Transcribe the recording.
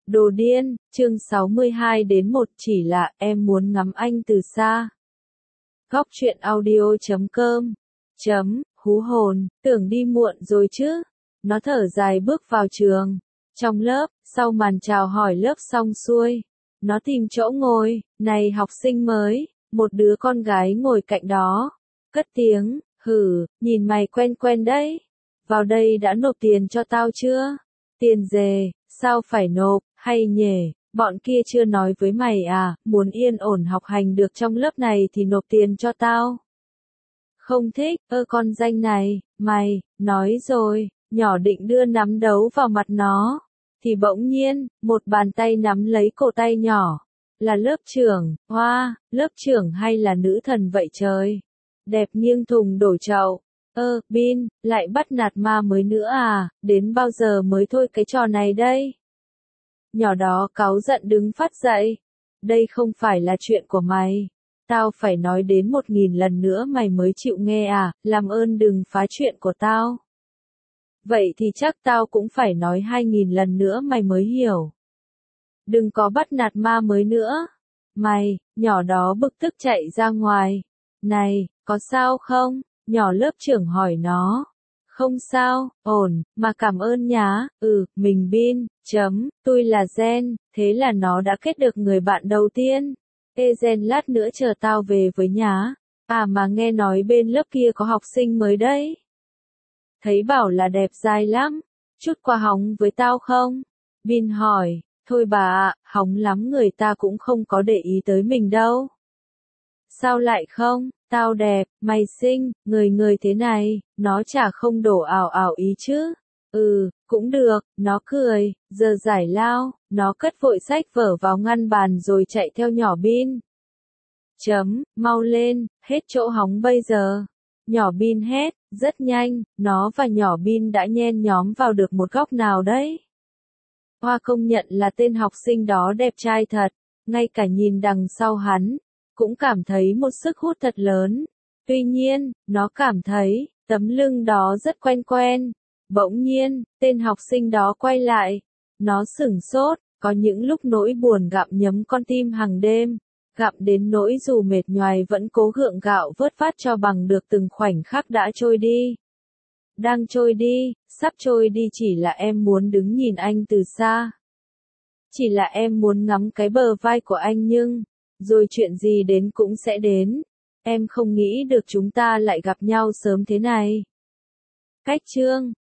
Đồ điên, chương 62 đến 1 chỉ là em muốn ngắm anh từ xa. Góc truyện audio.com Hú hồn, tưởng đi muộn rồi chứ. Nó thở dài bước vào trường. Trong lớp, sau màn chào hỏi lớp xong xuôi, nó tìm chỗ ngồi. Này học sinh mới, một đứa con gái ngồi cạnh đó, cất tiếng, hử, nhìn mày quen quen đấy. Vào đây đã nộp tiền cho tao chưa? Tiền dề, sao phải nộp, hay nhỉ, bọn kia chưa nói với mày à, muốn yên ổn học hành được trong lớp này thì nộp tiền cho tao. Không thích, con danh này, mày, nói rồi, nhỏ định đưa nắm đấu vào mặt nó, thì bỗng nhiên, một bàn tay nắm lấy cổ tay nhỏ. Là lớp trưởng, hoa, lớp trưởng hay là nữ thần vậy trời? Đẹp nghiêng thùng đổi chậu. Bin, lại bắt nạt ma mới nữa à, đến bao giờ mới thôi cái trò này đây? Nhỏ đó cáu giận đứng phát dậy. Đây không phải là chuyện của mày. Tao phải nói đến 1000 lần nữa mày mới chịu nghe à, làm ơn đừng phá chuyện của tao. Vậy thì chắc tao cũng phải nói 2000 lần nữa mày mới hiểu. Đừng có bắt nạt ma mới nữa. Mày, nhỏ đó bực tức chạy ra ngoài. Này, có sao không? Nhỏ lớp trưởng hỏi nó. Không sao, ổn, mà cảm ơn nhá, mình Bin, tôi là Gen, thế là nó đã kết được người bạn đầu tiên. Gen lát nữa chờ tao về với nhá. À mà nghe nói bên lớp kia có học sinh mới đấy. Thấy bảo là đẹp dai lắm, chút qua hóng với tao không? Bin hỏi, thôi bà ạ, hóng lắm người ta cũng không có để ý tới mình đâu. Sao lại không? Tao đẹp, mày xinh, người thế này, nó chả không đổ ảo ảo ý chứ. Cũng được, nó cười, giờ giải lao, nó cất vội sách vở vào ngăn bàn rồi chạy theo nhỏ Bin. Mau lên, hết chỗ hóng bây giờ. Nhỏ Bin hét, rất nhanh, nó và nhỏ Bin đã nhen nhóm vào được một góc nào đấy. Hoa công nhận là tên học sinh đó đẹp trai thật, ngay cả nhìn đằng sau hắn, cũng cảm thấy một sức hút thật lớn. Tuy nhiên, nó cảm thấy, tấm lưng đó rất quen quen. Bỗng nhiên, tên học sinh đó quay lại. Nó sửng sốt, có những lúc nỗi buồn gặm nhấm con tim hàng đêm. Gặm đến nỗi dù mệt nhoài vẫn cố gượng gạo vớt vát cho bằng được từng khoảnh khắc đã trôi đi. Đang trôi đi, sắp trôi đi chỉ là em muốn đứng nhìn anh từ xa. Chỉ là em muốn ngắm cái bờ vai của anh nhưng, rồi chuyện gì đến cũng sẽ đến. Em không nghĩ được chúng ta lại gặp nhau sớm thế này. Cách chương